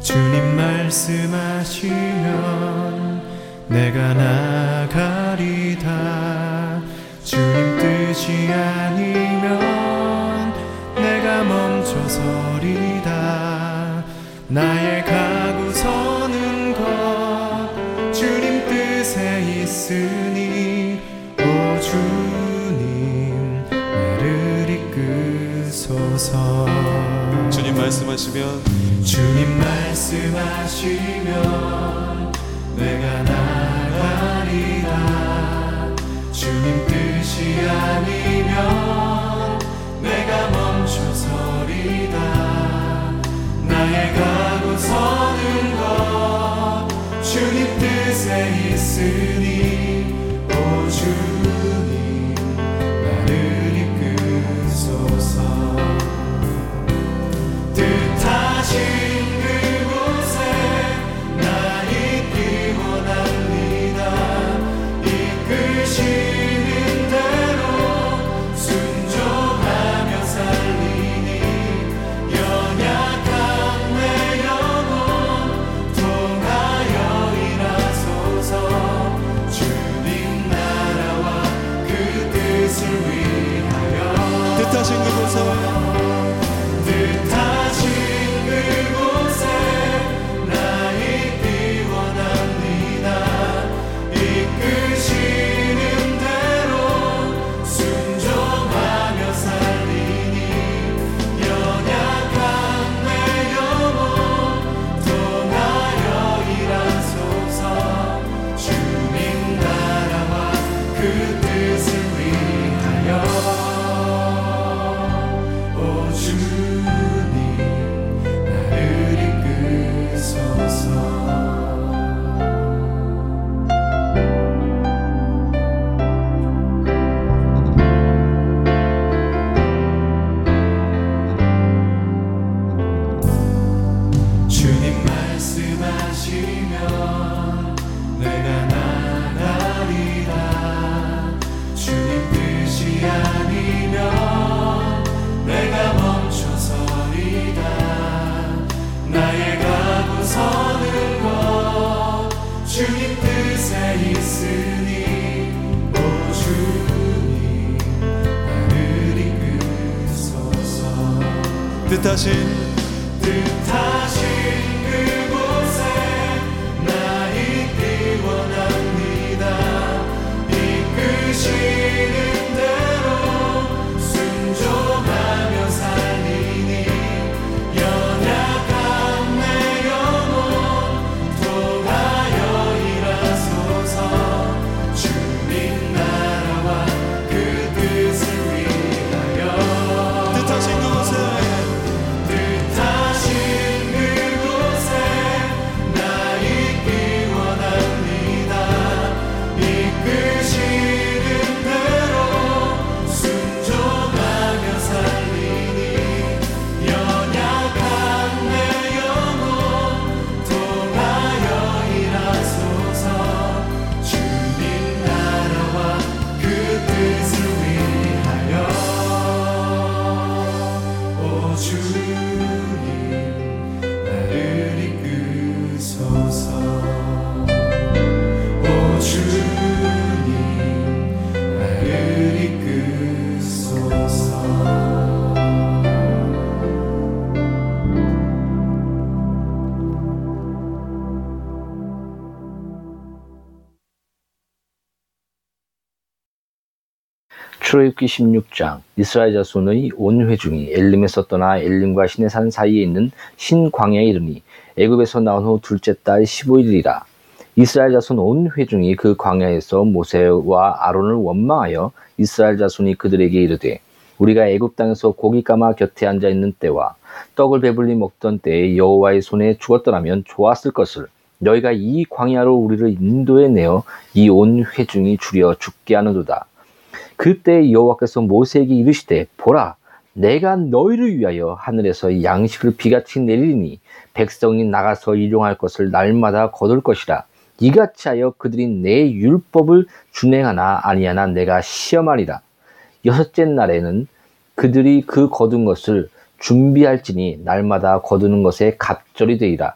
주님 말씀하시면 내가 나가리다. 주님 뜻이 아니면 내가 멈춰서리다. 나의 가고 서는 것 주님 뜻에 있으니 오 주님 나를 이끄소서. 주님 말씀하시면 주님 말씀하시면 내가 나가리다. 주님 뜻이 아니면 내가 멈춰서리다. 나의 가고 서는 것 주님 뜻에 있으니 오 주님 나를 이끄소서. 뜻하신 그곳에 나 있기 원합니다. 이끄시는 대로 순종하며 살리니 연약한 내 영혼 통하여 일하소서. 주님 나라와 그 뜻을 위하여 뜻하신 그곳에 뜻하신 그곳에 나 있기 원합니다. 이끄시는 대로 순종하며 살리니 연약한 내 영혼 통하여 일하소서. 주님 나라와 그 뜻을 위하여 오 주님 나를 이끄소서. 주님 말씀하시면 내가 나가리다. 주님 뜻이 아니면 내가 멈춰서리다. 나의 가고 서는 것 주님 뜻에 있으니 오 주님 나를 이끄소서. 뜻하신 그곳에 나 있기 원합니다. 이끄시는 대로 순종하며 살리니 연약한 내 영혼 통하여 일하소서. 주님 나라와 그 뜻을 위하여 뜻하신 그곳에 뜻하신 그곳에 나 있기 원합니다. 이끄시는 대로 순종하며 살리니 연약한 내 영혼 통하여 일하소서. 주님 나라와 그 뜻을 위하여 오 주님 나를 이끄소서. 오 주님 나를 이끄소서. 출애굽기 16장 이스라엘 자손의 온 회중이 엘림에서 떠나 엘림과 시내산 사이에 있는 신광야에 이르니 애굽에서 나온 후 둘째 달 15일이라. 이스라엘 자손 온 회중이 그 광야에서 모세와 아론을 원망하여 이스라엘 자손이 그들에게 이르되 우리가 애굽 땅에서 고기 까마 곁에 앉아 있는 때와 떡을 배불리 먹던 때에 여호와의 손에 죽었더라면 좋았을 것을 너희가 이 광야로 우리를 인도해 내어 이 온 회중이 죽여 죽게 하는도다. 그때 여호와께서 모세에게 이르시되 보라 내가 너희를 위하여 하늘에서 양식을 비같이 내리니 백성이 나가서 일용할 것을 날마다 거둘 것이라. 이같이 하여 그들이 내 율법을 준행하나 아니하나 내가 시험하리라. 여섯째 날에는 그들이 그 거둔 것을 준비할지니 날마다 거두는 것에 갑절이 되리라.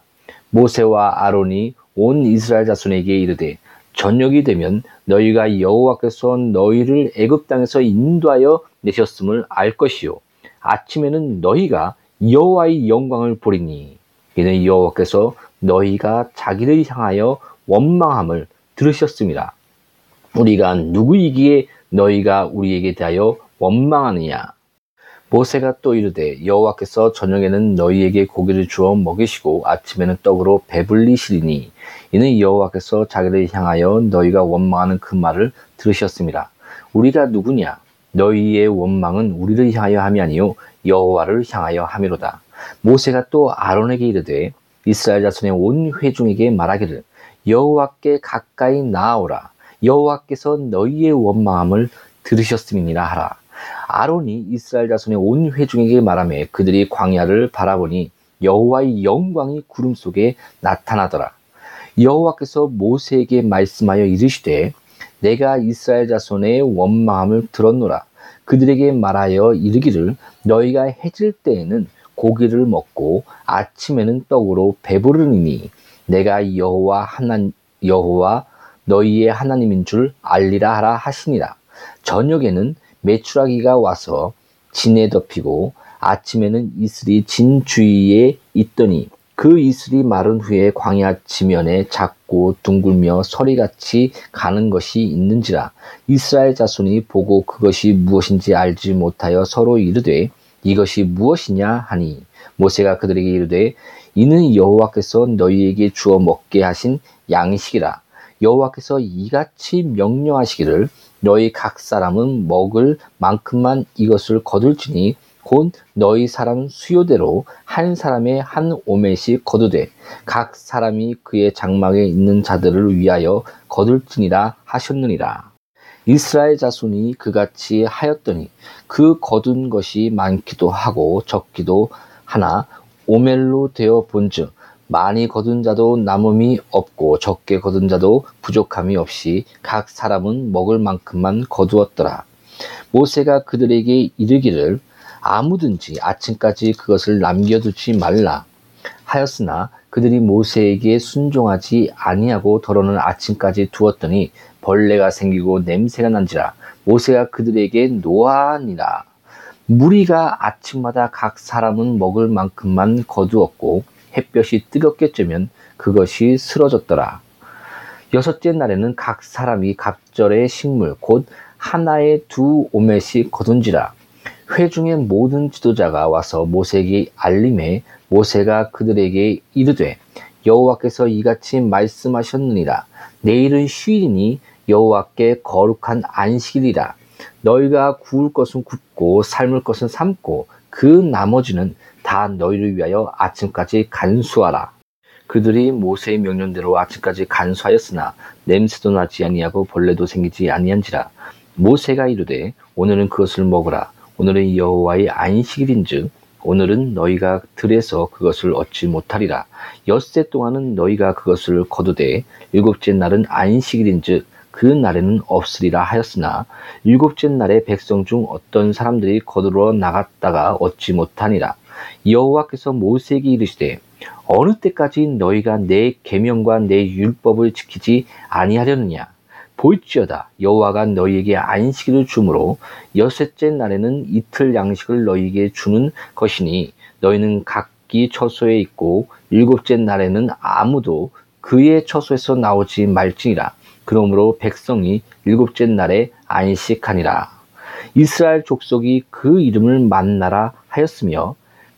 모세와 아론이 온 이스라엘 자손에게 이르되 저녁이 되면 너희가 여호와께서 너희를 애굽 땅에서 인도하여 내셨음을 알 것이요 아침에는 너희가 여호와의 영광을 보리니 이는 여호와께서 너희가 자기를 향하여 원망함을 들으셨습니다. 우리가 누구이기에 너희가 우리에게 대하여 원망하느냐. 모세가 또 이르되 여호와께서 저녁에는 너희에게 고기를 주어 먹이시고 아침에는 떡으로 배불리시리니 이는 여호와께서 자기를 향하여 너희가 원망하는 그 말을 들으셨습니다. 우리가 누구냐? 너희의 원망은 우리를 향하여 함이 아니요 여호와를 향하여 함이로다. 모세가 또 아론에게 이르되 이스라엘 자손의 온 회중에게 말하기를 여호와께 가까이 나아오라. 여호와께서 너희의 원망함을 들으셨음이니라 하라. 아론이 이스라엘 자손의 온 회중에게 말하며 그들이 광야를 바라보니 여호와의 영광이 구름 속에 나타나더라. 여호와께서 모세에게 말씀하여 이르시되 내가 이스라엘 자손의 원망함을 들었노라. 그들에게 말하여 이르기를 너희가 해질 때에는 고기를 먹고 아침에는 떡으로 배부르니 내가 여호와 너희의 하나님인 줄 알리라 하라 하시니라. 저녁에는 메추라기가 와서 진에 덮이고 아침에는 이슬이 진 주위에 있더니 그 이슬이 마른 후에 광야 지면에 작고 둥글며 서리같이 가는 것이 있는지라. 이스라엘 자손이 보고 그것이 무엇인지 알지 못하여 서로 이르되 이것이 무엇이냐 하니 모세가 그들에게 이르되 이는 여호와께서 너희에게 주어 먹게 하신 양식이라. 여호와께서 이같이 명령하시기를 너희 각 사람은 먹을 만큼만 이것을 거둘지니 곧 너희 사람 수요대로 한 사람의 한 오멜씩 거두되 각 사람이 그의 장막에 있는 자들을 위하여 거둘지니라 하셨느니라. 이스라엘 자손이 그같이 하였더니 그 거둔 것이 많기도 하고 적기도 하나 오멜로 되어 본즉 많이 거둔 자도 남음이 없고 적게 거둔 자도 부족함이 없이 각 사람은 먹을 만큼만 거두었더라. 모세가 그들에게 이르기를 아무든지 아침까지 그것을 남겨두지 말라 하였으나 그들이 모세에게 순종하지 아니하고 더러는 아침까지 두었더니 벌레가 생기고 냄새가 난지라. 모세가 그들에게 노하니라. 무리가 아침마다 각 사람은 먹을 만큼만 거두었고 햇볕이 뜨겁게 쬐면 그것이 쓰러졌더라. 여섯째 날에는 각 사람이 갑절의 식물 곧 하나에 2오멜씩 거둔지라. 회중의 모든 지도자가 와서 모세에게 알림해 모세가 그들에게 이르되 여호와께서 이같이 말씀하셨느니라. 내일은 휴일이니 여호와께 거룩한 안식일이라. 너희가 구울 것은 굽고 삶을 것은 삶고 그 나머지는 다 너희를 위하여 아침까지 간수하라. 그들이 모세의 명령대로 아침까지 간수하였으나 냄새도 나지 아니하고 벌레도 생기지 아니한지라. 모세가 이르되 오늘은 그것을 먹으라. 오늘은 여호와의 안식일인즉 오늘은 너희가 들에서 그것을 얻지 못하리라. 엿새 동안은 너희가 그것을 거두되 일곱째 날은 안식일인즉 그 날에는 없으리라 하였으나 일곱째 날에 백성 중 어떤 사람들이 거두러 나갔다가 얻지 못하니라. 여호와께서 모세에게 이르시되 어느 때까지 너희가 내 계명과 내 율법을 지키지 아니하려느냐. 볼지어다 여호와가 너희에게 안식일을 주므로 여섯째 날에는 이틀 양식을 너희에게 주는 것이니 너희는 각기 처소에 있고 일곱째 날에는 아무도 그의 처소에서 나오지 말지니라. 그러므로 백성이 일곱째 날에 안식하니라. 이스라엘 족속이 그 이름을 만나라 하였으며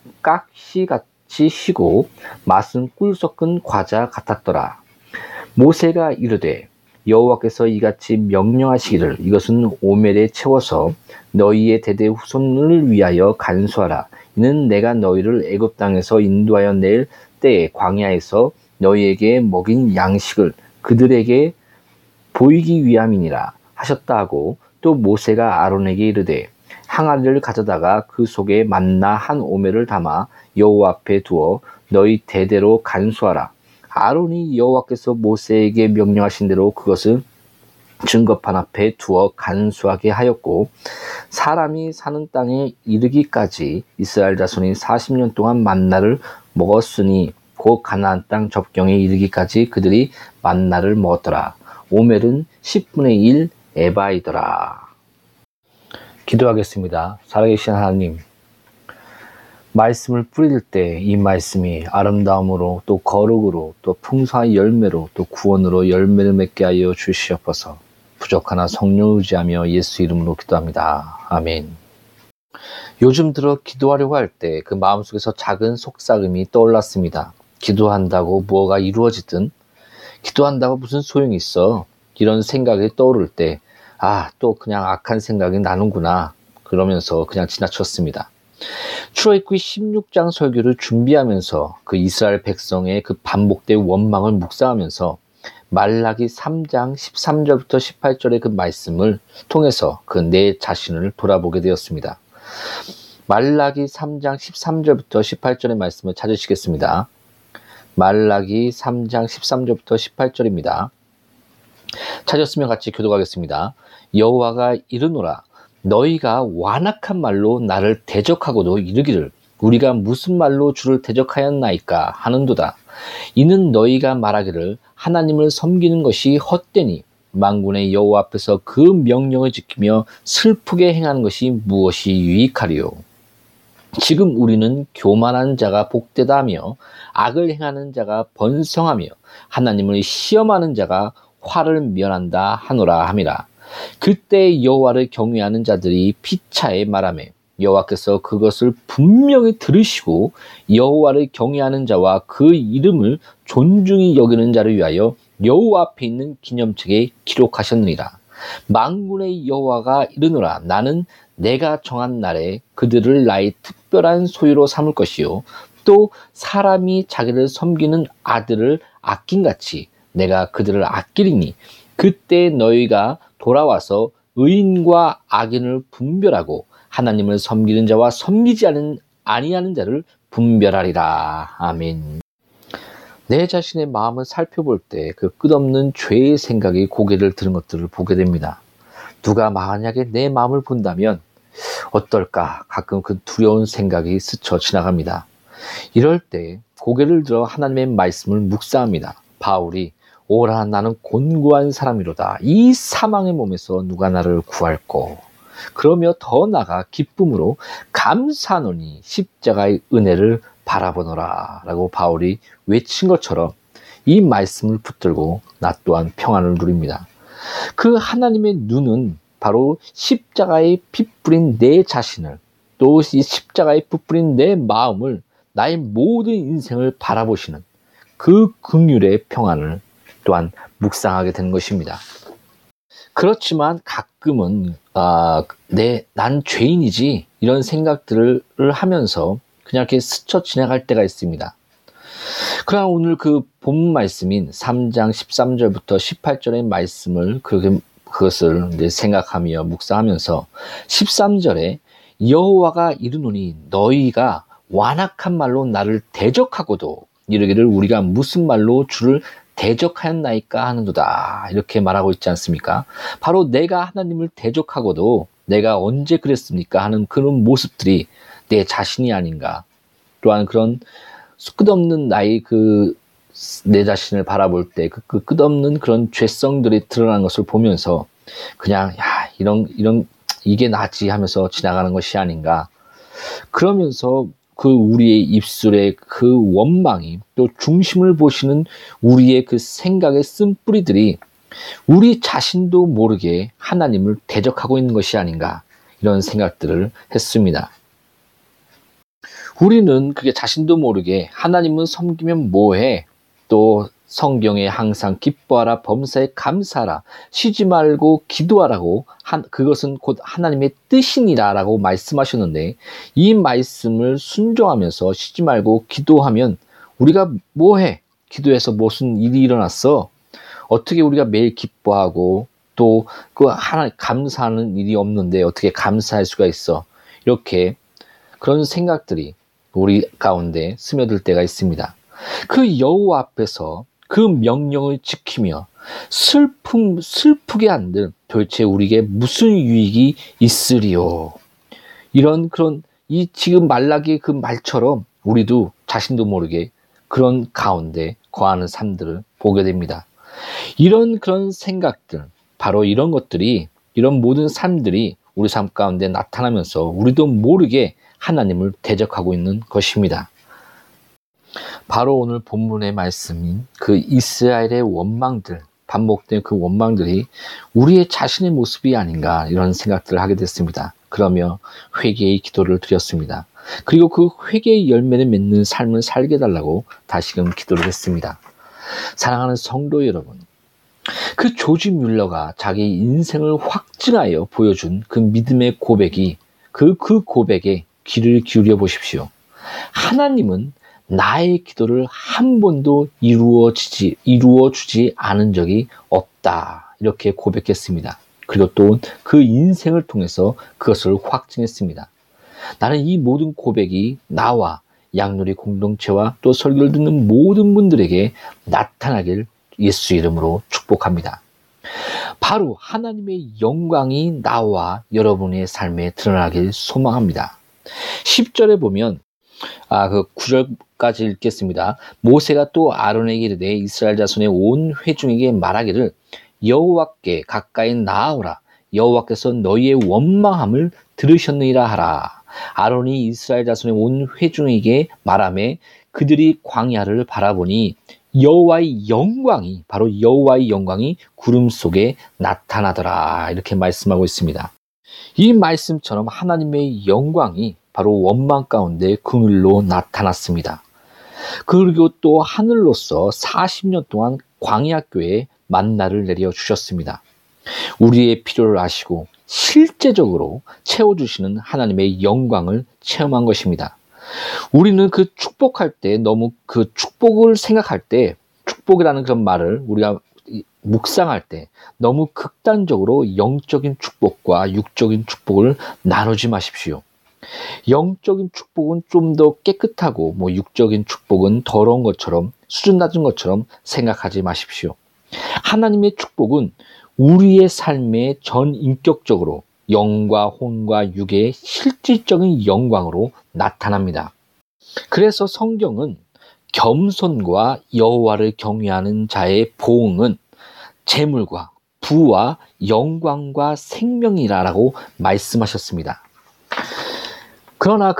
깍시같이 시고 맛은 꿀 섞은 과자 같았더라. 모세가 이르되 여호와께서 이같이 명령하시기를 이것은 오멜에 채워서 너희의 대대 후손을 위하여 간수하라. 이는 내가 너희를 애굽 땅에서 인도하여 낼 때에 광야에서 너희에게 먹인 양식을 그들에게 보이기 위함이니라 하셨다 하고 또 모세가 아론에게 이르되 항아리를 가져다가 그 속에 만나 한 오멜을 담아 여호와 앞에 두어 너희 대대로 간수하라. 아론이 여호와께서 모세에게 명령하신 대로 그것을 증거판 앞에 두어 간수하게 하였고 사람이 사는 땅에 이르기까지 이스라엘 자손이 40년 동안 만나를 먹었으니 곧 가나안 땅 접경에 이르기까지 그들이 만나를 먹었더라. 오멜은 10분의 1 에바이더라. 기도하겠습니다. 살아계신 하나님, 말씀을 뿌릴 때 이 말씀이 아름다움으로 또 거룩으로 또 풍성한 열매로 또 구원으로 열매를 맺게 하여 주시옵소서. 부족하나 성령 의지하며 예수 이름으로 기도합니다. 아멘. 요즘 들어 기도하려고 할 때 그 마음속에서 작은 속삭임이 떠올랐습니다. 기도한다고 뭐가 이루어지든 기도한다고 무슨 소용이 있어, 이런 생각이 떠오를 때 또 그냥 악한 생각이 나는구나 그러면서 그냥 지나쳤습니다. 출애굽기 16장 설교를 준비하면서 그 이스라엘 백성의 그 반복된 원망을 묵상하면서 말라기 3장 13절부터 18절의 그 말씀을 통해서 그 내 자신을 돌아보게 되었습니다. 말라기 3장 13절부터 18절의 말씀을 찾으시겠습니다. 말라기 3장 13절부터 18절입니다. 찾았으면 같이 교독하겠습니다. 여호와가 이르노라, 너희가 완악한 말로 나를 대적하고도 이르기를 우리가 무슨 말로 주를 대적하였나이까 하는도다. 이는 너희가 말하기를 하나님을 섬기는 것이 헛되니 만군의 여호와 앞에서 그 명령을 지키며 슬프게 행하는 것이 무엇이 유익하리요. 지금 우리는 교만한 자가 복되다 하며 악을 행하는 자가 번성하며 하나님을 시험하는 자가 화를 면한다 하노라 함이라. 그때 여호와를 경외하는 자들이 피차에 말하며 여호와께서 그것을 분명히 들으시고 여호와를 경외하는 자와 그 이름을 존중히 여기는 자를 위하여 여호와 앞에 있는 기념책에 기록하셨느니라. 만군의 여호와가 이르노라, 나는 내가 정한 날에 그들을 나의 특별한 소유로 삼을 것이요 또 사람이 자기를 섬기는 아들을 아낀같이 내가 그들을 아끼리니 그때 너희가 돌아와서 의인과 악인을 분별하고 하나님을 섬기는 자와 섬기지 아니하는 자를 분별하리라. 아멘. 내 자신의 마음을 살펴볼 때 그 끝없는 죄의 생각이 고개를 드는 것들을 보게 됩니다. 누가 만약에 내 마음을 본다면 어떨까 가끔 그 두려운 생각이 스쳐 지나갑니다. 이럴 때 고개를 들어 하나님의 말씀을 묵상합니다. 바울이 오라 나는 곤고한 사람이로다. 이 사망의 몸에서 누가 나를 구할꼬. 그러며 더 나아가 기쁨으로 감사하노니 십자가의 은혜를 바라보노라 라고 바울이 외친 것처럼 이 말씀을 붙들고 나 또한 평안을 누립니다. 그 하나님의 눈은 바로 십자가에 피 뿌린 내 자신을 또 이 십자가에 피 뿌린 내 마음을 나의 모든 인생을 바라보시는 그 긍휼의 평안을 또한 묵상하게 되는 것입니다. 그렇지만 가끔은 난 죄인이지 이런 생각들을 하면서 그냥 이렇게 스쳐 지나갈 때가 있습니다. 그러나 오늘 그 본 말씀인 3장 13절부터 18절의 말씀을 그것을 이제 생각하며 묵상하면서 13절에 여호와가 이르노니 너희가 완악한 말로 나를 대적하고도 이르기를 우리가 무슨 말로 주를 대적하였나이까 하는도다 이렇게 말하고 있지 않습니까? 바로 내가 하나님을 대적하고도 내가 언제 그랬습니까 하는 그런 모습들이 내 자신이 아닌가. 또한 그런 끝없는 나의 내 자신을 바라볼 때 그 끝없는 그런 죄성들이 드러나는 것을 보면서 그냥 이게 나지 하면서 지나가는 것이 아닌가. 그러면서 그 우리의 입술의 그 원망이 또 중심을 보시는 우리의 그 생각의 쓴뿌리들이 우리 자신도 모르게 하나님을 대적하고 있는 것이 아닌가 이런 생각들을 했습니다. 우리는 그게 자신도 모르게 하나님은 섬기면 뭐해? 또 성경에 항상 기뻐하라 범사에 감사하라 쉬지 말고 기도하라고 그것은 곧 하나님의 뜻이니라 라고 말씀하셨는데 이 말씀을 순종하면서 쉬지 말고 기도하면 우리가 뭐해? 기도해서 무슨 일이 일어났어? 어떻게 우리가 매일 기뻐하고 또 그 하나 감사하는 일이 없는데 어떻게 감사할 수가 있어? 이렇게 그런 생각들이 우리 가운데 스며들 때가 있습니다. 그 여호와 앞에서 그 명령을 지키며 슬프게 한들 도대체 우리에게 무슨 유익이 있으리요? 이런 그런 이 지금 말라기의 그 말처럼 우리도 자신도 모르게 그런 가운데 거하는 삶들을 보게 됩니다. 이런 그런 생각들, 바로 이런 것들이, 이런 모든 삶들이 우리 삶 가운데 나타나면서 우리도 모르게 하나님을 대적하고 있는 것입니다. 바로 오늘 본문의 말씀인 그 이스라엘의 원망들, 반복된 그 원망들이 우리의 자신의 모습이 아닌가, 이런 생각들을 하게 됐습니다. 그러며 회개의 기도를 드렸습니다. 그리고 그 회개의 열매를 맺는 삶을 살게 해달라고 다시금 기도를 했습니다. 사랑하는 성도 여러분, 그 조지 뮬러가 자기 인생을 확증하여 보여준 그 믿음의 고백이, 그 고백에 귀를 기울여 보십시오. 하나님은 나의 기도를 한 번도 이루어주지 않은 적이 없다, 이렇게 고백했습니다. 그리고 또 그 인생을 통해서 그것을 확증했습니다. 나는 이 모든 고백이 나와 양누리 공동체와 또 설교를 듣는 모든 분들에게 나타나길 예수 이름으로 축복합니다. 바로 하나님의 영광이 나와 여러분의 삶에 드러나길 소망합니다. 10절에 보면 그 9절까지 읽겠습니다. 모세가 또 아론에게 이르되 이스라엘 자손의 온 회중에게 말하기를 여호와께 가까이 나아오라. 여호와께서 너희의 원망함을 들으셨느니라 하라. 아론이 이스라엘 자손의 온 회중에게 말하매 그들이 광야를 바라보니 여호와의 영광이, 바로 여호와의 영광이 구름 속에 나타나더라, 이렇게 말씀하고 있습니다. 이 말씀처럼 하나님의 영광이 바로 원망 가운데 그늘로 나타났습니다. 그리고 또 하늘로서 40년 동안 광야교에 만나를 내려주셨습니다. 우리의 필요를 아시고 실제적으로 채워주시는 하나님의 영광을 체험한 것입니다. 우리는 그 축복할 때, 너무 그 축복을 생각할 때, 축복이라는 그런 말을 우리가 묵상할 때 너무 극단적으로 영적인 축복과 육적인 축복을 나누지 마십시오. 영적인 축복은 좀 더 깨끗하고 육적인 축복은 더러운 것처럼, 수준 낮은 것처럼 생각하지 마십시오. 하나님의 축복은 우리의 삶에 전 인격적으로 영과 혼과 육의 실질적인 영광으로 나타납니다. 그래서 성경은 겸손과 여호와를 경외하는 자의 보응은 재물과 부와 영광과 생명이라고 말씀하셨습니다. 그러나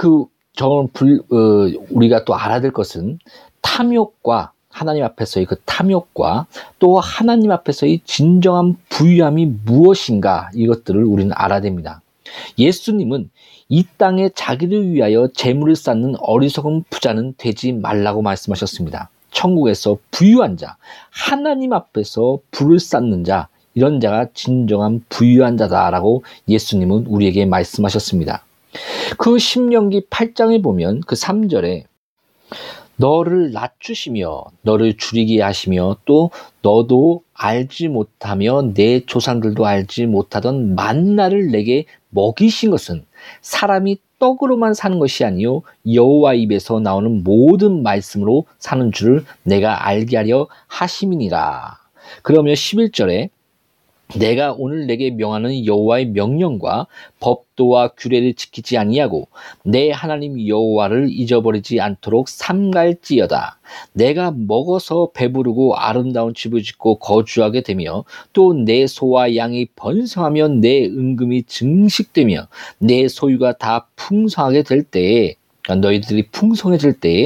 우리가 또 알아야 될 것은 탐욕과 하나님 앞에서의 그 탐욕과 또 하나님 앞에서의 진정한 부유함이 무엇인가, 이것들을 우리는 알아야 됩니다. 예수님은 이 땅에 자기를 위하여 재물을 쌓는 어리석은 부자는 되지 말라고 말씀하셨습니다. 천국에서 부유한 자, 하나님 앞에서 부를 쌓는 자, 이런 자가 진정한 부유한 자다라고 예수님은 우리에게 말씀하셨습니다. 그 신명기 8장에 보면 그 3절에 너를 낮추시며 너를 줄이게 하시며 또 너도 알지 못하며 내 조상들도 알지 못하던 만나를 내게 먹이신 것은 사람이 떡으로만 사는 것이 아니요 여호와 입에서 나오는 모든 말씀으로 사는 줄을 내가 알게 하려 하심이니라. 그러면 11절에 내가 오늘 내게 명하는 여호와의 명령과 법도와 규례를 지키지 아니하고 내 하나님 여호와를 잊어버리지 않도록 삼갈지어다. 내가 먹어서 배부르고 아름다운 집을 짓고 거주하게 되며 또 내 소와 양이 번성하며 내 은금이 증식되며 내 소유가 다 풍성하게 될 때에, 너희들이 풍성해질 때에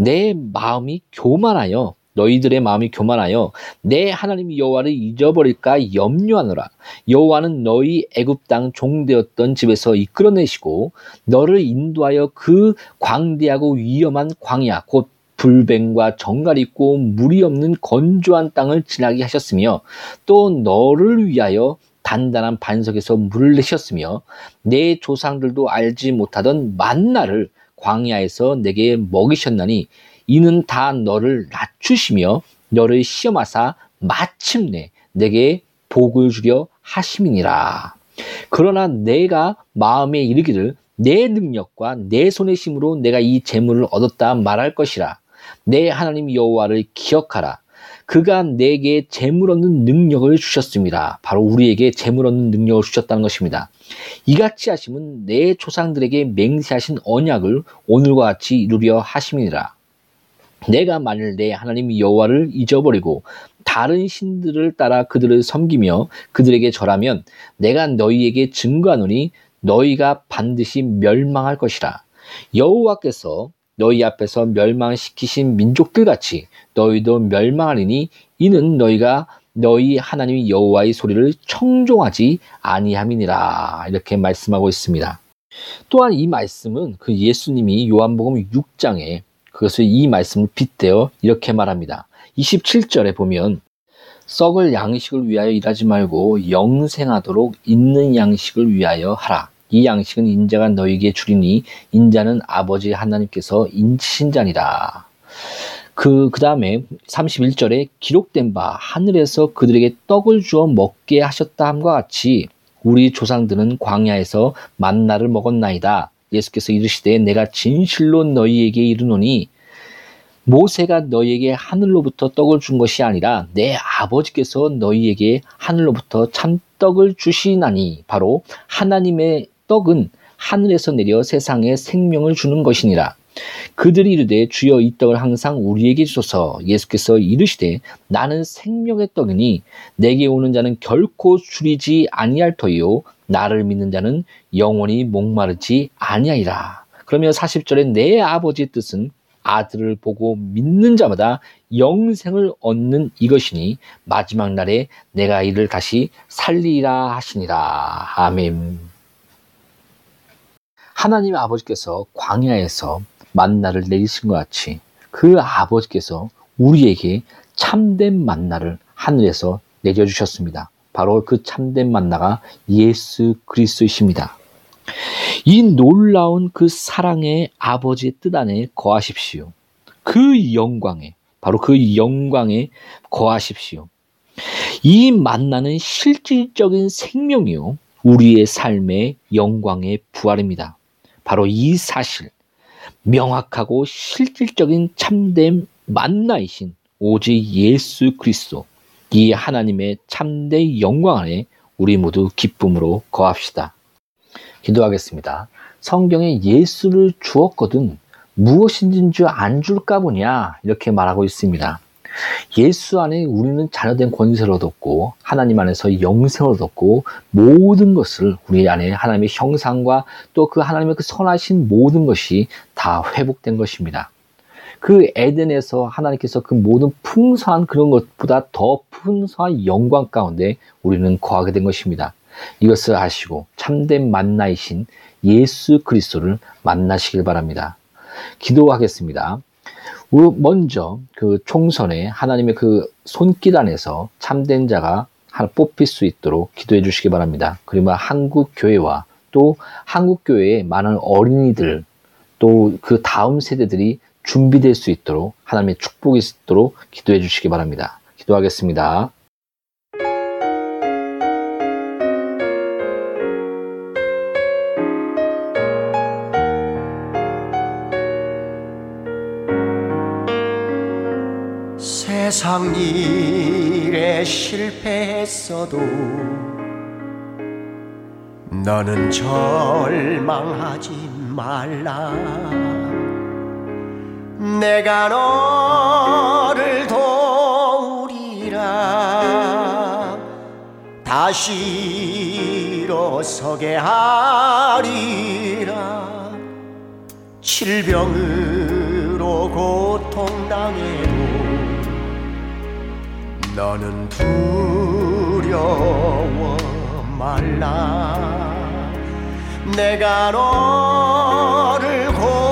너희들의 마음이 교만하여 내 하나님 여호와를 잊어버릴까 염려하노라. 여호와는 너희 애굽 땅 종되었던 집에서 이끌어내시고 너를 인도하여 그 광대하고 위험한 광야 곧 불뱀과 정갈이 있고 물이 없는 건조한 땅을 지나게 하셨으며 또 너를 위하여 단단한 반석에서 물을 내셨으며 내 조상들도 알지 못하던 만나를 광야에서 내게 먹이셨나니 이는 다 너를 낮추시며 너를 시험하사 마침내 내게 복을 주려 하심이니라. 그러나 내가 마음에 이르기를 내 능력과 내 손의 힘으로 내가 이 재물을 얻었다 말할 것이라. 내 하나님 여호와를 기억하라. 그가 내게 재물 얻는 능력을 주셨습니다. 바로 우리에게 재물 얻는 능력을 주셨다는 것입니다. 이같이 하심은 내 조상들에게 맹세하신 언약을 오늘과 같이 이루려 하심이니라. 내가 만일 내 하나님 여호와를 잊어버리고 다른 신들을 따라 그들을 섬기며 그들에게 절하면 내가 너희에게 증거하노니 너희가 반드시 멸망할 것이라. 여호와께서 너희 앞에서 멸망시키신 민족들 같이 너희도 멸망하리니 이는 너희가 너희 하나님 여호와의 소리를 청종하지 아니함이니라. 이렇게 말씀하고 있습니다. 또한 이 말씀은 그 예수님이 요한복음 6장에 그것을 이 말씀을 빗대어 이렇게 말합니다. 27절에 보면 썩을 양식을 위하여 일하지 말고 영생하도록 있는 양식을 위하여 하라. 이 양식은 인자가 너희에게 주리니 인자는 아버지 하나님께서 인치신 자니라. 그 다음에 31절에 기록된 바 하늘에서 그들에게 떡을 주어 먹게 하셨다 함과 같이 우리 조상들은 광야에서 만나를 먹었나이다. 예수께서 이르시되 내가 진실로 너희에게 이르노니 모세가 너희에게 하늘로부터 떡을 준 것이 아니라 내 아버지께서 너희에게 하늘로부터 참떡을 주시나니 바로 하나님의 떡은 하늘에서 내려 세상에 생명을 주는 것이니라. 그들이 이르되 주여 이 떡을 항상 우리에게 주소서. 예수께서 이르시되 나는 생명의 떡이니 내게 오는 자는 결코 줄이지 아니할 터이요 나를 믿는 자는 영원히 목마르지 아니하리라. 그러면 40절에 내 아버지의 뜻은 아들을 보고 믿는 자마다 영생을 얻는 이것이니 마지막 날에 내가 이를 다시 살리라 하시니라. 아멘. 하나님 아버지께서 광야에서 만나를 내리신 것 같이 그 아버지께서 우리에게 참된 만나를 하늘에서 내려주셨습니다. 바로 그 참된 만나가 예수 그리스도이십니다. 이 놀라운 그 사랑의 아버지의 뜻 안에 거하십시오. 그 영광에, 바로 그 영광에 거하십시오. 이 만나는 실질적인 생명이요 우리의 삶의 영광의 부활입니다. 바로 이 사실, 명확하고 실질적인 참된 만나이신 오직 예수 그리스도, 이 하나님의 참된 영광 안에 우리 모두 기쁨으로 거합시다. 기도하겠습니다. 성경에 예수를 주었거든 무엇인지 줄 안 줄까 보냐 이렇게 말하고 있습니다. 예수 안에 우리는 자녀된 권세를 얻었고 하나님 안에서 영생을 얻었고 모든 것을 우리 안에 하나님의 형상과 또 그 하나님의 그 선하신 모든 것이 다 회복된 것입니다. 그 에덴에서 하나님께서 그 모든 풍성한 그런 것보다 더 풍성한 영광 가운데 우리는 거하게 된 것입니다. 이것을 아시고 참된 만나이신 예수 그리스도를 만나시길 바랍니다. 기도하겠습니다. 먼저 그 총선에 하나님의 그 손길 안에서 참된 자가 하나 뽑힐 수 있도록 기도해 주시기 바랍니다. 그리고 한국 교회와 또 한국 교회의 많은 어린이들 또 그 다음 세대들이 준비될 수 있도록 하나님의 축복이 있도록 기도해 주시기 바랍니다. 기도하겠습니다. 세상 일에 실패했어도 너는 절망하지 말라. 내가 너를 도우리라. 다시 일어서게 하리라. 질병으로 고통당해도 너는 두려워 말라. 내가 너를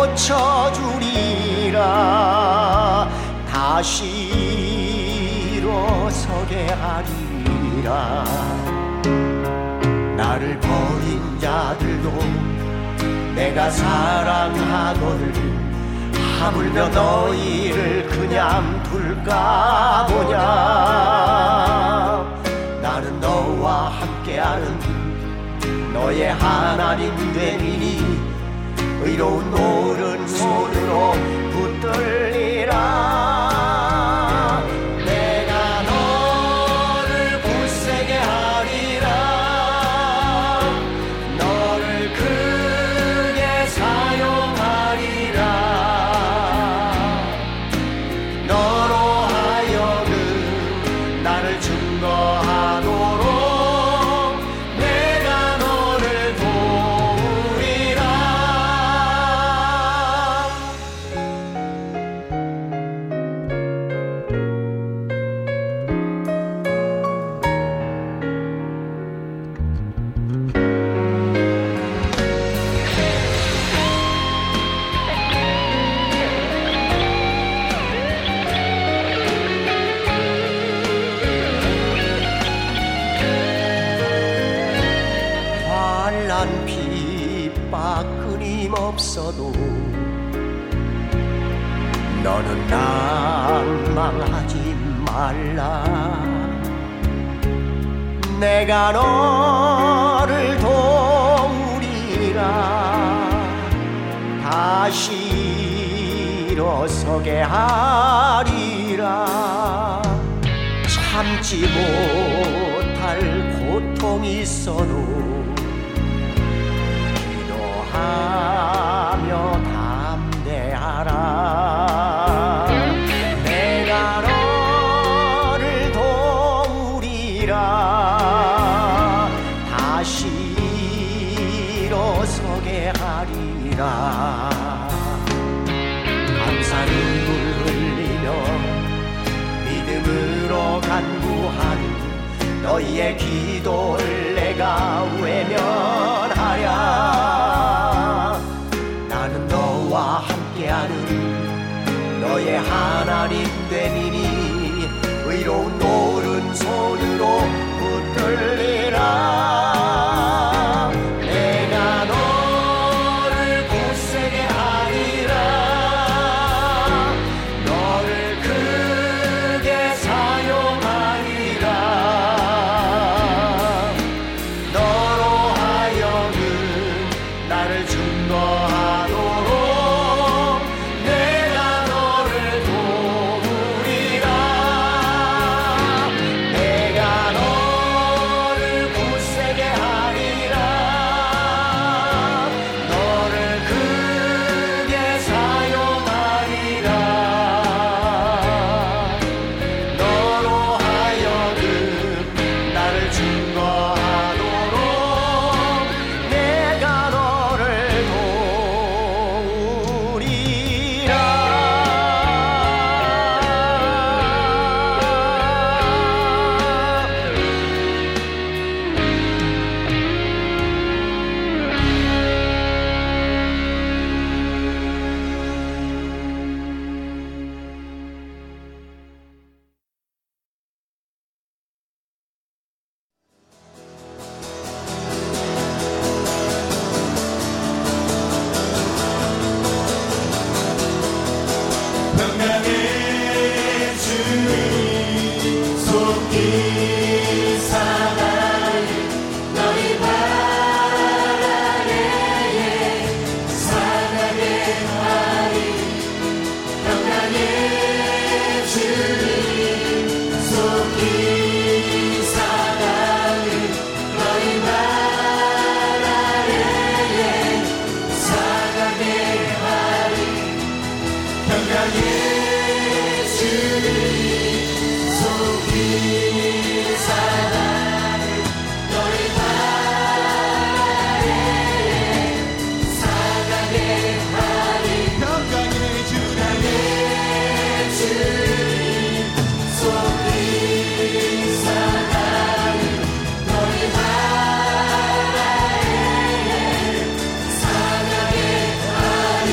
고쳐주리라. 다시 일어서게 하리라. 나를 버린 자들도 내가 사랑하거늘 하물며 너희를 그냥 둘까 보냐. 나는 너와 함께하는 너의 하나님 되리니 의로운 오른손으로 붙들리라. 내가 너를 굳세게 하리라. 너를 크게 사용하리라. 너는 낭망하지 말라. 내가 너를 도우리라. 다시 일어서게 하리라. 참지 못할 고통이 있어도 기도하며 담대하라. 내가 너를 도우리라. 다시 일어서게 하리라. 감사 눈물 흘리며 믿음으로 간구하는 너희의 기도를 내가 외면하랴. 나는 너와 함께하는 너의 하나님 되리니 의로운 오른손으로 붙들리라. 내가 너를 굳세게 하리라. 너를 크게 사용하리라. 너로 하여금 나를 증거하도록 내가 너를 도우리라. 내가 너를 굳세게 하리라. 너를 크게 사용하리라. 너로 하여금 나를 증거하도록 내가 너를 도우리라. 평강의 주님 속히 살아요. 너희 바라에 살아게 하리. 평강의 주님 속히 살아요. 너희 바라에 살아게 하리. 평강의 주님 속히 살아요. 너희 바라에 살아게 하리. 평강의 주님 속히 살아요. 너희 바라에 살아게 하리.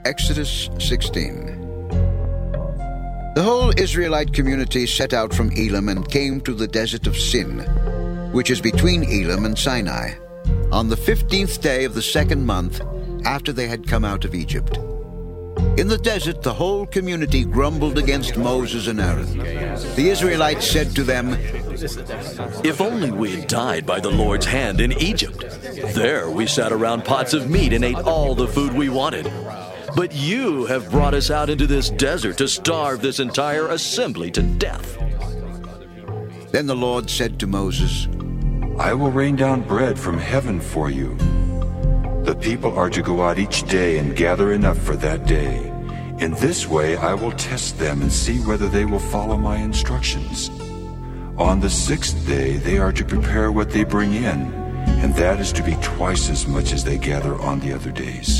Exodus 16. The whole Israelite community set out from Elim and came to the desert of Sin, which is between Elim and Sinai, on the 15th day of the second month after they had come out of Egypt. In the desert, the whole community grumbled against Moses and Aaron. The Israelites said to them, If only we had died by the Lord's hand in Egypt. There we sat around pots of meat and ate all the food we wanted. But you have brought us out into this desert to starve this entire assembly to death. Then the Lord said to Moses, I will rain down bread from heaven for you. The people are to go out each day and gather enough for that day. In this way I will test them and see whether they will follow my instructions. On the 6th day they are to prepare what they bring in, and that is to be twice as much as they gather on the other days.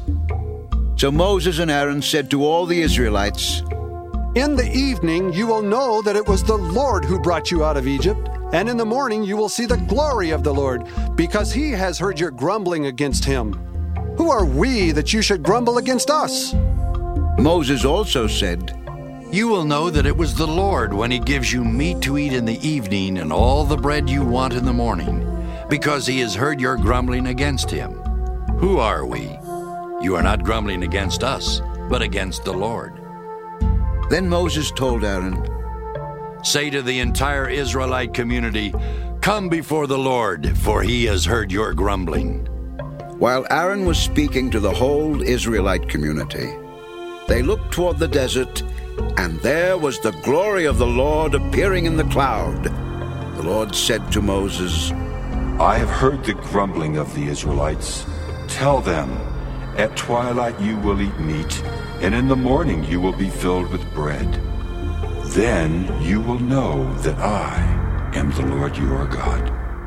So Moses and Aaron said to all the Israelites, In the evening you will know that it was the Lord who brought you out of Egypt, and in the morning you will see the glory of the Lord, because he has heard your grumbling against him. Who are we that you should grumble against us? Moses also said, You will know that it was the Lord when he gives you meat to eat in the evening and all the bread you want in the morning, because he has heard your grumbling against him. Who are we? You are not grumbling against us, but against the Lord. Then Moses told Aaron, Say to the entire Israelite community, Come before the Lord, for he has heard your grumbling. While Aaron was speaking to the whole Israelite community, they looked toward the desert, and there was the glory of the Lord appearing in the cloud. The Lord said to Moses, I have heard the grumbling of the Israelites. Tell them, at twilight you will eat meat, and in the morning you will be filled with bread. Then you will know that I am the Lord your God.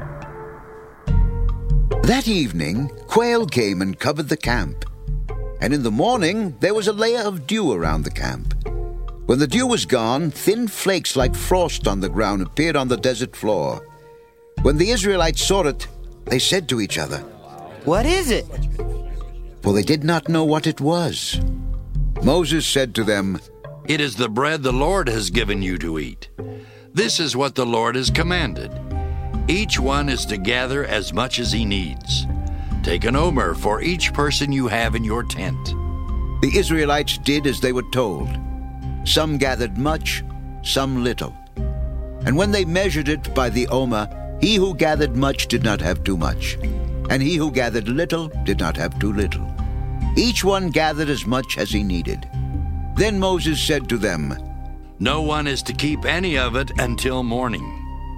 That evening, quail came and covered the camp. And in the morning, there was a layer of dew around the camp. When the dew was gone, thin flakes like frost on the ground appeared on the desert floor. When the Israelites saw it, they said to each other, What is it? For they did not know what it was. Moses said to them, It is the bread the Lord has given you to eat. This is what the Lord has commanded. Each one is to gather as much as he needs. Take an omer for each person you have in your tent. The Israelites did as they were told. Some gathered much, some little. And when they measured it by the omer, he who gathered much did not have too much, and he who gathered little did not have too little. Each one gathered as much as he needed. Then Moses said to them, No one is to keep any of it until morning.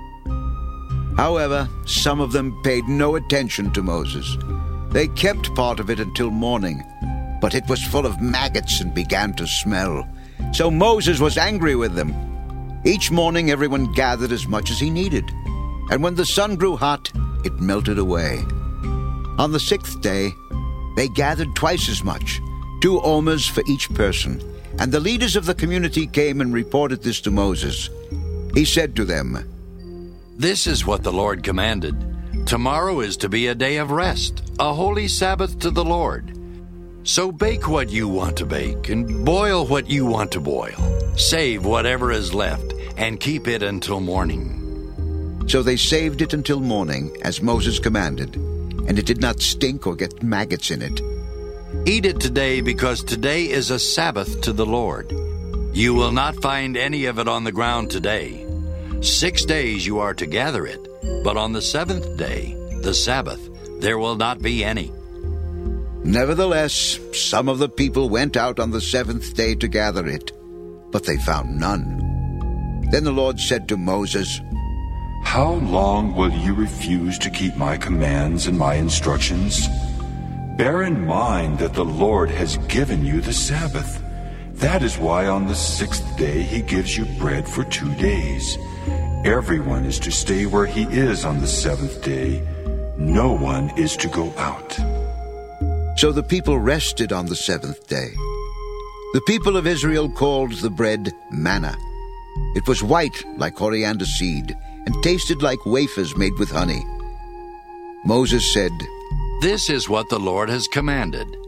However, some of them paid no attention to Moses. They kept part of it until morning, but it was full of maggots and began to smell. So Moses was angry with them. Each morning everyone gathered as much as he needed, and when the sun grew hot, it melted away. On the 6th day, they gathered twice as much, 2 omers for each person, and the leaders of the community came and reported this to Moses. He said to them, This is what the Lord commanded. Tomorrow is to be a day of rest, a holy Sabbath to the Lord. So bake what you want to bake, and boil what you want to boil. Save whatever is left, and keep it until morning. So they saved it until morning, as Moses commanded, and it did not stink or get maggots in it. Eat it today, because today is a Sabbath to the Lord. You will not find any of it on the ground today. 6 days you are to gather it, but on the 7th day, the Sabbath, there will not be any. Nevertheless, some of the people went out on the 7th day to gather it, but they found none. Then the Lord said to Moses, How long will you refuse to keep my commands and my instructions? Bear in mind that the Lord has given you the Sabbath. That is why on the 6th day he gives you bread for 2 days. Everyone is to stay where he is on the 7th day. No one is to go out. So the people rested on the 7th day. The people of Israel called the bread manna. It was white like coriander seed and tasted like wafers made with honey. Moses said, This is what the Lord has commanded.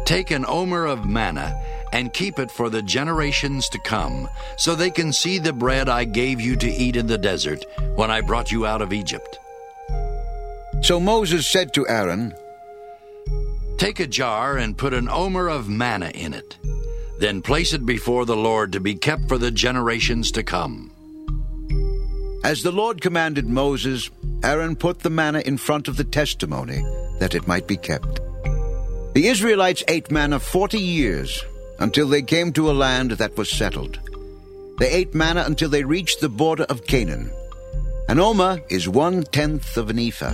Take an omer of manna and keep it for the generations to come, so they can see the bread I gave you to eat in the desert when I brought you out of Egypt. So Moses said to Aaron, Take a jar and put an omer of manna in it. Then place it before the Lord to be kept for the generations to come. As the Lord commanded Moses, Aaron put the manna in front of the testimony, that it might be kept. The Israelites ate manna 40 years, until they came to a land that was settled. They ate manna until they reached the border of Canaan. An omer is 1/10 of an ephah.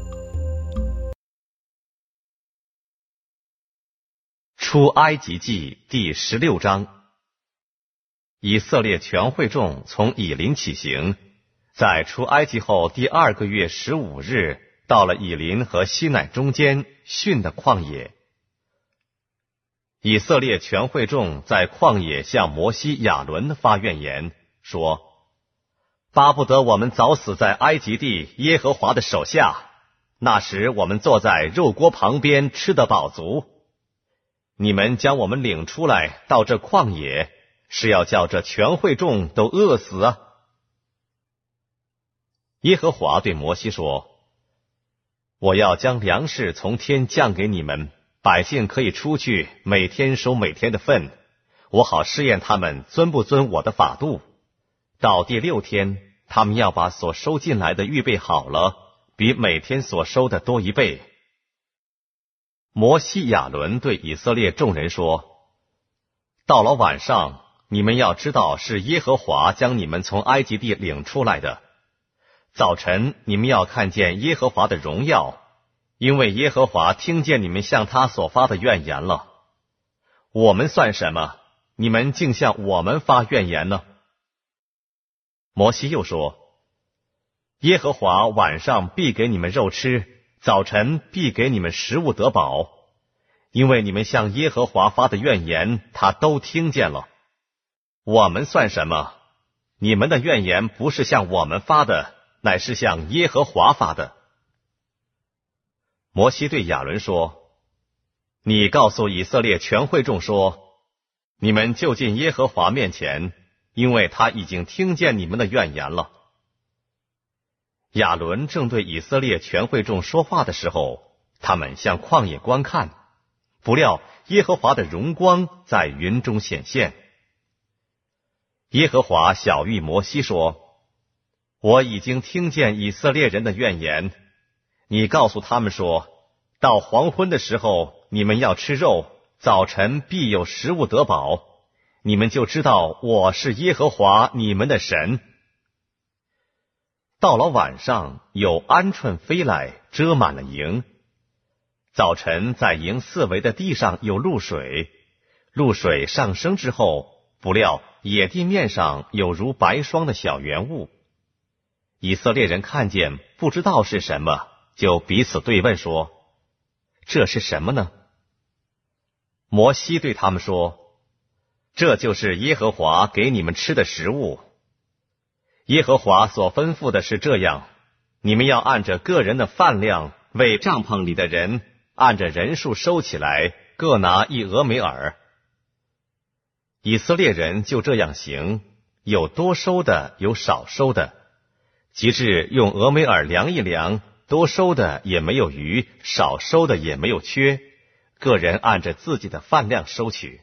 出埃及记第16章。以色列全会众从以琳起行，在出埃及后第2个月15日，到了以琳和西乃中间逊的旷野。以色列全会众在旷野向摩西、亚伦发怨言，说：巴不得我们早死在埃及地耶和华的手下，那时我们坐在肉锅旁边吃得饱足。你们将我们领出来到这旷野，是要叫这全会众都饿死啊！耶和华对摩西说：我要将粮食从天降给你们，百姓可以出去，每天收每天的份，我好试验他们遵不遵我的法度。到第6天，他们要把所收进来的预备好了，比每天所收的多1倍。摩西、亚伦对以色列众人说：到了晚上，你们要知道是耶和华将你们从埃及地领出来的。早晨你们要看见耶和华的荣耀，因为耶和华听见你们向他所发的怨言了。我们算什么？你们竟向我们发怨言呢？摩西又说：耶和华晚上必给你们肉吃，早晨必给你们食物得饱，因为你们向耶和华发的怨言，他都听见了。我们算什么？你们的怨言不是向我们发的，乃是向耶和华发的。摩西对亚伦说：你告诉以色列全会众说，你们就近耶和华面前，因为他已经听见你们的怨言了。亚伦正对以色列全会众说话的时候，他们向旷野观看，不料耶和华的荣光在云中显现。耶和华晓谕摩西说：我已经听见以色列人的怨言，你告诉他们说，到黄昏的时候，你们要吃肉，早晨必有食物得饱，你们就知道我是耶和华你们的神。到了晚上，有鹌鹑飞来，遮满了营。早晨在营四围的地上有露水，露水上升之后，不料野地面上有如白霜的小圆物。以色列人看见，不知道是什么，就彼此对问说：这是什么呢？摩西对他们说：这就是耶和华给你们吃的食物。耶和华所吩咐的是这样，你们要按着个人的饭量，为帐篷里的人按着人数收起来，各拿1俄梅尔。以色列人就这样行，有多收的，有少收的。及至用俄梅尔量一量，多收的也没有余，少收的也没有缺，个人按着自己的饭量收取。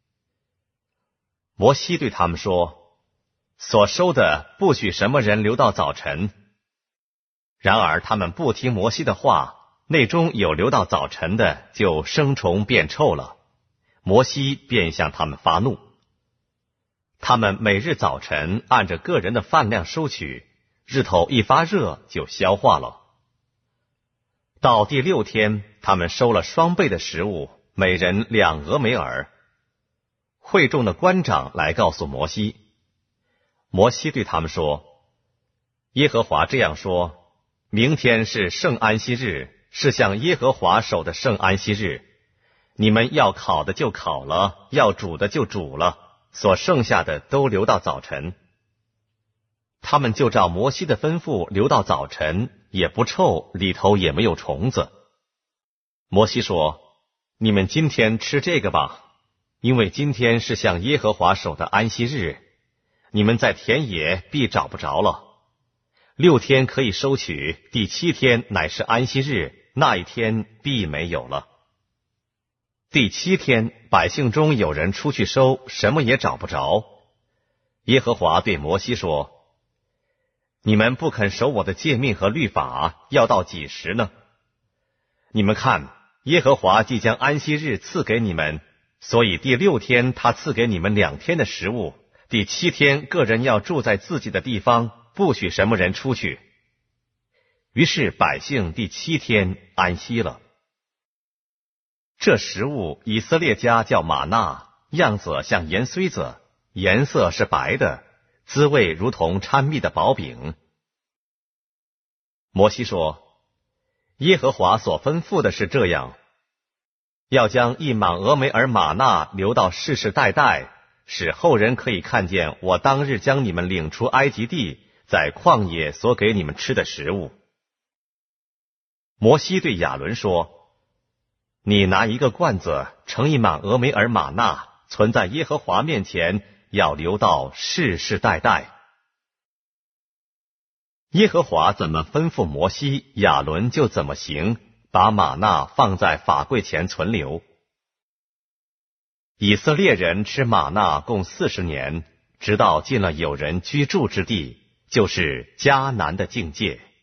摩西对他们说：所收的不许什么人留到早晨。然而他们不听摩西的话，内中有留到早晨的，就生虫变臭了。摩西便向他们发怒。他们每日早晨按着个人的饭量收取，日头一发热就消化了。到第6天，他们收了双倍的食物，每人2俄梅尔。会众的官长来告诉摩西，摩西对他们说：耶和华这样说，明天是圣安息日，是向耶和华守的圣安息日，你们要烤的就烤了，要煮的就煮了，所剩下的都留到早晨。他们就照摩西的吩咐留到早晨，也不臭，里头也没有虫子。摩西说： 你们今天吃这个吧，因为今天是向耶和华守的安息日，你们在田野必找不着了。6天可以收取，第7天乃是安息日，那一天必没有了。第7天，百姓中有人出去收，什么也找不着。耶和华对摩西说：你们不肯守我的诫命和律法，要到几时呢？你们看，耶和华即将安息日赐给你们，所以第6天他赐给你们2天的食物，第7天个人要住在自己的地方，不许什么人出去。于是百姓第7天安息了。这食物以色列家叫玛纳，样子像盐绢子，颜色是白的，滋味如同掺蜜的薄饼。摩西说：耶和华所吩咐的是这样，要将1满俄梅尔玛纳留到世世代代，使后人可以看见我当日将你们领出埃及地，在旷野所给你们吃的食物。摩西对亚伦说：你拿1个罐子盛1满俄梅尔玛纳，存在耶和华面前，要留到世世代代。耶和华怎么吩咐摩西，亚伦就怎么行，把玛纳放在法柜前存留。以色列人吃玛纳共40年，直到进了有人居住之地，就是迦南的境界。